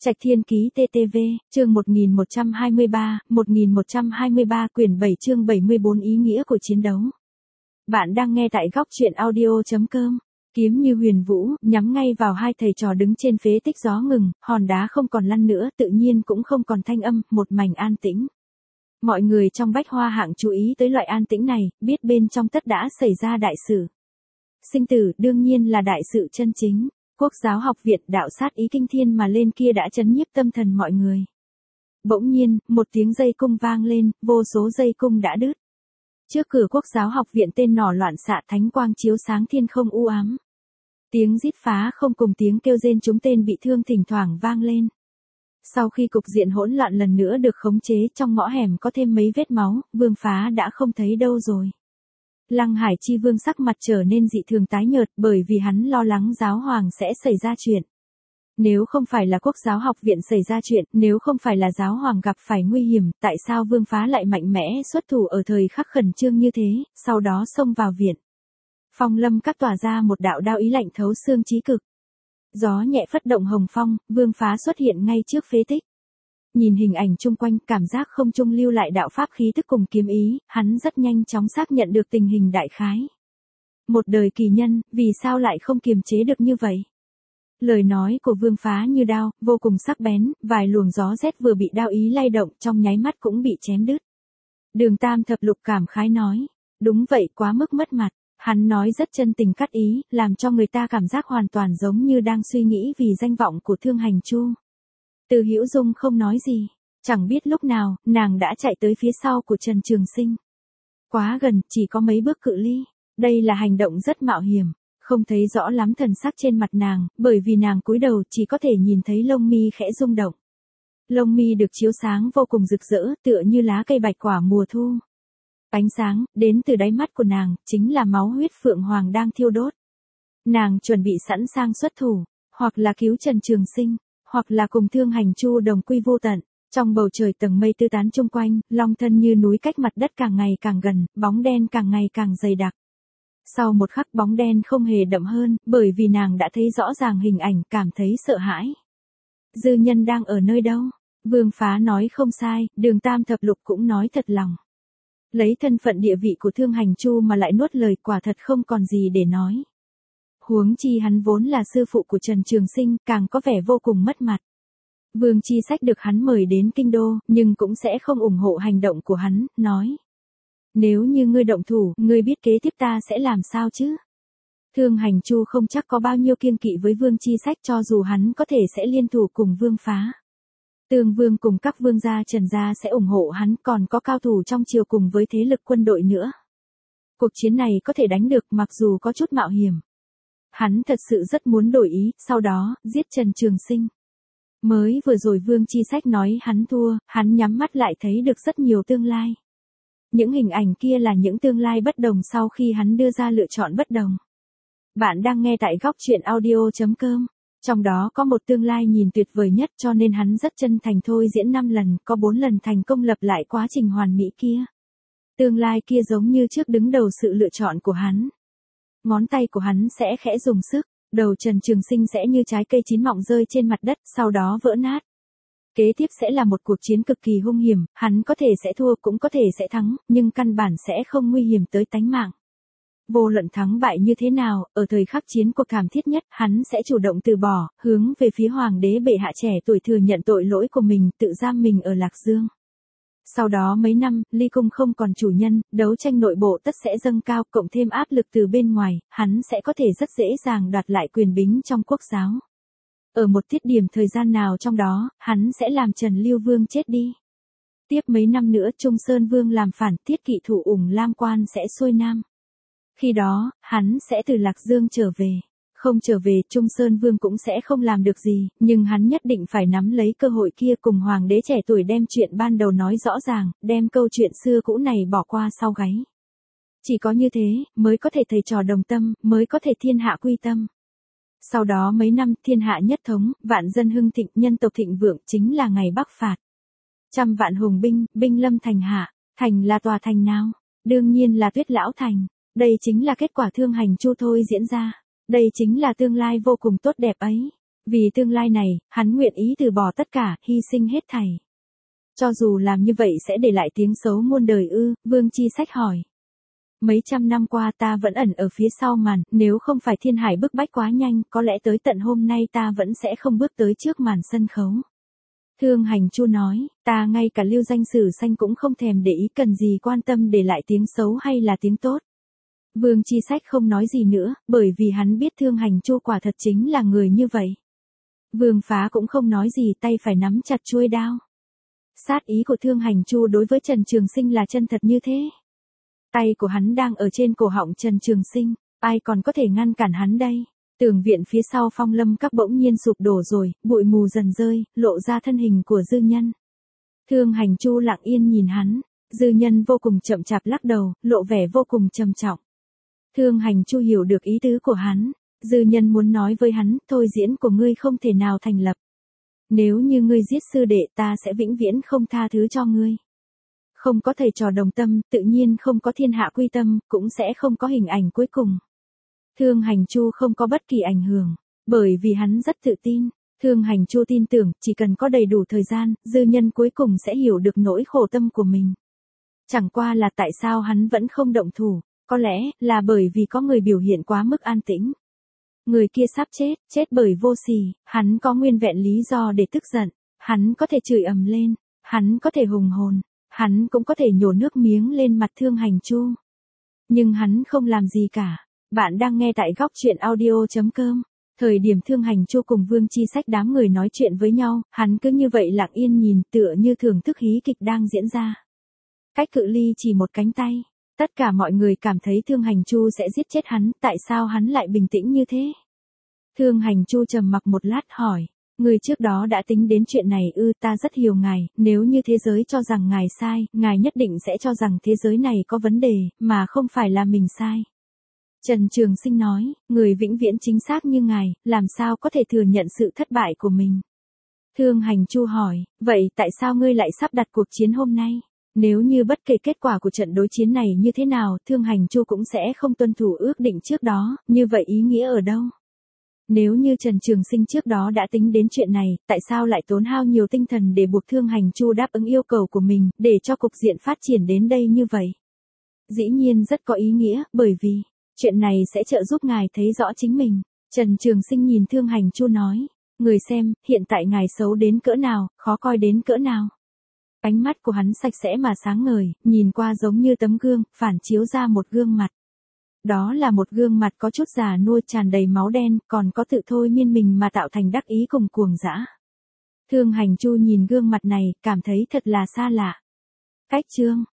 Trạch Thiên Ký TTV, chương 1123, quyển 7 chương 74 ý nghĩa của chiến đấu. Bạn đang nghe tại góc truyện audio.com. Kiếm như huyền vũ, nhắm ngay vào hai thầy trò đứng trên phế tích gió ngừng, hòn đá không còn lăn nữa, tự nhiên cũng không còn thanh âm, một mảnh an tĩnh. Mọi người trong Bách Hoa Hạng chú ý tới loại an tĩnh này, biết bên trong tất đã xảy ra đại sự. Sinh tử đương nhiên là đại sự chân chính. Quốc giáo học viện đạo sát ý kinh thiên mà lên kia đã chấn nhiếp tâm thần mọi người. Bỗng nhiên, một tiếng dây cung vang lên, vô số dây cung đã đứt. Trước cửa quốc giáo học viện tên nỏ loạn xạ thánh quang chiếu sáng thiên không u ám. Tiếng rít phá không cùng tiếng kêu rên chúng tên bị thương thỉnh thoảng vang lên. Sau khi cục diện hỗn loạn lần nữa được khống chế, trong ngõ hẻm có thêm mấy vết máu, Vương Phá đã không thấy đâu rồi. Lăng Hải Chi Vương sắc mặt trở nên dị thường tái nhợt bởi vì hắn lo lắng giáo hoàng sẽ xảy ra chuyện. Nếu không phải là quốc giáo học viện xảy ra chuyện, nếu không phải là giáo hoàng gặp phải nguy hiểm, tại sao Vương Phá lại mạnh mẽ xuất thủ ở thời khắc khẩn trương như thế, sau đó xông vào viện. Phong lâm các tỏa ra một đạo đao ý lạnh thấu xương chí cực. Gió nhẹ phất động hồng phong, Vương Phá xuất hiện ngay trước phế tích. Nhìn hình ảnh chung quanh, cảm giác không trung lưu lại đạo pháp khí thức cùng kiếm ý, hắn rất nhanh chóng xác nhận được tình hình đại khái. Một đời kỳ nhân, vì sao lại không kiềm chế được như vậy? Lời nói của Vương Phá như đao, vô cùng sắc bén, vài luồng gió rét vừa bị đao ý lay động trong nháy mắt cũng bị chém đứt. Đường Tam Thập Lục cảm khái nói, đúng vậy, quá mức mất mặt. Hắn nói rất chân tình cắt ý, làm cho người ta cảm giác hoàn toàn giống như đang suy nghĩ vì danh vọng của Thương Hành Chu. Từ Hữu Dung không nói gì, chẳng biết lúc nào, nàng đã chạy tới phía sau của Trần Trường Sinh. Quá gần, chỉ có mấy bước cự ly, đây là hành động rất mạo hiểm, không thấy rõ lắm thần sắc trên mặt nàng, bởi vì nàng cúi đầu chỉ có thể nhìn thấy lông mi khẽ rung động. Lông mi được chiếu sáng vô cùng rực rỡ, tựa như lá cây bạch quả mùa thu. Ánh sáng, đến từ đáy mắt của nàng, chính là máu huyết phượng hoàng đang thiêu đốt. Nàng chuẩn bị sẵn sàng xuất thủ, hoặc là cứu Trần Trường Sinh, hoặc là cùng Thương Hành Chu đồng quy vô tận. Trong bầu trời tầng mây tứ tán chung quanh, long thân như núi cách mặt đất càng ngày càng gần, bóng đen càng ngày càng dày đặc. Sau một khắc bóng đen không hề đậm hơn, bởi vì nàng đã thấy rõ ràng hình ảnh, cảm thấy sợ hãi. Dư nhân đang ở nơi đâu? Vương Phá nói không sai, Đường Tam Thập Lục cũng nói thật lòng. Lấy thân phận địa vị của Thương Hành Chu mà lại nuốt lời, quả thật không còn gì để nói. Huống chi hắn vốn là sư phụ của Trần Trường Sinh, càng có vẻ vô cùng mất mặt. Vương Chi Sách được hắn mời đến kinh đô, nhưng cũng sẽ không ủng hộ hành động của hắn, nói. Nếu như ngươi động thủ, ngươi biết kế tiếp ta sẽ làm sao chứ? Thương Hành Chu không chắc có bao nhiêu kiêng kỵ với Vương Chi Sách, cho dù hắn có thể sẽ liên thủ cùng Vương Phá. Tương Vương cùng các vương gia Trần gia sẽ ủng hộ hắn, còn có cao thủ trong triều cùng với thế lực quân đội nữa. Cuộc chiến này có thể đánh được mặc dù có chút mạo hiểm. Hắn thật sự rất muốn đổi ý, sau đó, giết Trần Trường Sinh. Mới vừa rồi Vương Chi Sách nói hắn thua, hắn nhắm mắt lại thấy được rất nhiều tương lai. Những hình ảnh kia là những tương lai bất đồng sau khi hắn đưa ra lựa chọn bất đồng. Bạn đang nghe tại góc truyện audio.com. Trong đó có một tương lai nhìn tuyệt vời nhất, cho nên hắn rất chân thành thôi diễn 5 lần, có 4 lần thành công lập lại quá trình hoàn mỹ kia. Tương lai kia giống như trước đứng đầu sự lựa chọn của hắn. Ngón tay của hắn sẽ khẽ dùng sức, đầu Trần Trường Sinh sẽ như trái cây chín mọng rơi trên mặt đất, sau đó vỡ nát. Kế tiếp sẽ là một cuộc chiến cực kỳ hung hiểm, hắn có thể sẽ thua cũng có thể sẽ thắng, nhưng căn bản sẽ không nguy hiểm tới tánh mạng. Vô luận thắng bại như thế nào, ở thời khắc chiến cuộc thảm thiết nhất, hắn sẽ chủ động từ bỏ, hướng về phía hoàng đế bệ hạ trẻ tuổi thừa nhận tội lỗi của mình, tự giam mình ở Lạc Dương. Sau đó mấy năm, Ly Cung không còn chủ nhân, đấu tranh nội bộ tất sẽ dâng cao, cộng thêm áp lực từ bên ngoài, hắn sẽ có thể rất dễ dàng đoạt lại quyền bính trong quốc giáo. Ở một tiết điểm thời gian nào trong đó, hắn sẽ làm Trần Lưu Vương chết đi. Tiếp mấy năm nữa Trung Sơn Vương làm phản, Tiết Kỵ thủ Ủng Lam Quan sẽ xuôi nam. Khi đó, hắn sẽ từ Lạc Dương trở về. Không trở về, Trung Sơn Vương cũng sẽ không làm được gì, nhưng hắn nhất định phải nắm lấy cơ hội kia cùng hoàng đế trẻ tuổi đem chuyện ban đầu nói rõ ràng, đem câu chuyện xưa cũ này bỏ qua sau gáy. Chỉ có như thế, mới có thể thầy trò đồng tâm, mới có thể thiên hạ quy tâm. Sau đó mấy năm, thiên hạ nhất thống, vạn dân hưng thịnh, nhân tộc thịnh vượng, chính là ngày Bắc phạt. Trăm vạn hùng binh, binh lâm thành hạ, thành là tòa thành nào? Đương nhiên là Tuyết Lão Thành. Đây chính là kết quả Thương Hành Chu thôi diễn ra. Đây chính là tương lai vô cùng tốt đẹp ấy. Vì tương lai này, hắn nguyện ý từ bỏ tất cả, hy sinh hết thảy. Cho dù làm như vậy sẽ để lại tiếng xấu muôn đời ư, Vương Chi Sách hỏi. Mấy trăm năm qua ta vẫn ẩn ở phía sau màn, nếu không phải thiên hải bức bách quá nhanh, có lẽ tới tận hôm nay ta vẫn sẽ không bước tới trước màn sân khấu. Thương Hành Chu nói, ta ngay cả lưu danh sử xanh cũng không thèm để ý, cần gì quan tâm để lại tiếng xấu hay là tiếng tốt. Vương Chi Sách không nói gì nữa, bởi vì hắn biết Thương Hành Chu quả thật chính là người như vậy. Vương Phá cũng không nói gì, tay phải nắm chặt chuôi đao. Sát ý của Thương Hành Chu đối với Trần Trường Sinh là chân thật như thế. Tay của hắn đang ở trên cổ họng Trần Trường Sinh, ai còn có thể ngăn cản hắn đây? Tường viện phía sau Phong Lâm Các bỗng nhiên sụp đổ rồi, bụi mù dần rơi, lộ ra thân hình của Dư Nhân. Thương Hành Chu lặng yên nhìn hắn, Dư Nhân vô cùng chậm chạp lắc đầu, lộ vẻ vô cùng trầm trọng. Thương Hành Chu hiểu được ý tứ của hắn, Dư Nhân muốn nói với hắn, thôi diễn của ngươi không thể nào thành lập. Nếu như ngươi giết sư đệ ta sẽ vĩnh viễn không tha thứ cho ngươi. Không có thầy trò đồng tâm, tự nhiên không có thiên hạ quy tâm, cũng sẽ không có hình ảnh cuối cùng. Thương Hành Chu không có bất kỳ ảnh hưởng, bởi vì hắn rất tự tin. Thương Hành Chu tin tưởng, chỉ cần có đầy đủ thời gian, Dư Nhân cuối cùng sẽ hiểu được nỗi khổ tâm của mình. Chẳng qua là tại sao hắn vẫn không động thủ, có lẽ là bởi vì có người biểu hiện quá mức an tĩnh. Người kia sắp chết, chết bởi vô sỉ, hắn có nguyên vẹn lý do để tức giận, hắn có thể chửi ầm lên, hắn có thể hùng hồn, hắn cũng có thể nhổ nước miếng lên mặt Thương Hành Chu. Nhưng hắn không làm gì cả. Bạn đang nghe tại góc truyện audio.com. Thời điểm Thương Hành Chu cùng Vương Chi Sách đám người nói chuyện với nhau, hắn cứ như vậy lặng yên nhìn, tựa như thưởng thức hí kịch đang diễn ra. Cách cự ly chỉ một cánh tay. Tất cả mọi người cảm thấy Thương Hành Chu sẽ giết chết hắn, tại sao hắn lại bình tĩnh như thế? Thương Hành Chu trầm mặc một lát hỏi, người trước đó đã tính đến chuyện này ư? Ta rất hiểu ngài, nếu như thế giới cho rằng ngài sai, ngài nhất định sẽ cho rằng thế giới này có vấn đề, mà không phải là mình sai. Trần Trường Sinh nói, người vĩnh viễn chính xác như ngài, làm sao có thể thừa nhận sự thất bại của mình? Thương Hành Chu hỏi, vậy tại sao ngươi lại sắp đặt cuộc chiến hôm nay? Nếu như bất kể kết quả của trận đối chiến này như thế nào, Thương Hành Chu cũng sẽ không tuân thủ ước định trước đó, như vậy ý nghĩa ở đâu? Nếu như Trần Trường Sinh trước đó đã tính đến chuyện này, tại sao lại tốn hao nhiều tinh thần để buộc Thương Hành Chu đáp ứng yêu cầu của mình, để cho cục diện phát triển đến đây như vậy? Dĩ nhiên rất có ý nghĩa, bởi vì chuyện này sẽ trợ giúp ngài thấy rõ chính mình. Trần Trường Sinh nhìn Thương Hành Chu nói, người xem, hiện tại ngài xấu đến cỡ nào, khó coi đến cỡ nào. Ánh mắt của hắn sạch sẽ mà sáng ngời, nhìn qua giống như tấm gương, phản chiếu ra một gương mặt. Đó là một gương mặt có chút già nua, tràn đầy máu đen, còn có tự thôi miên mình mà tạo thành đắc ý cùng cuồng dã. Thương Hành Chu nhìn gương mặt này, cảm thấy thật là xa lạ. Cách chương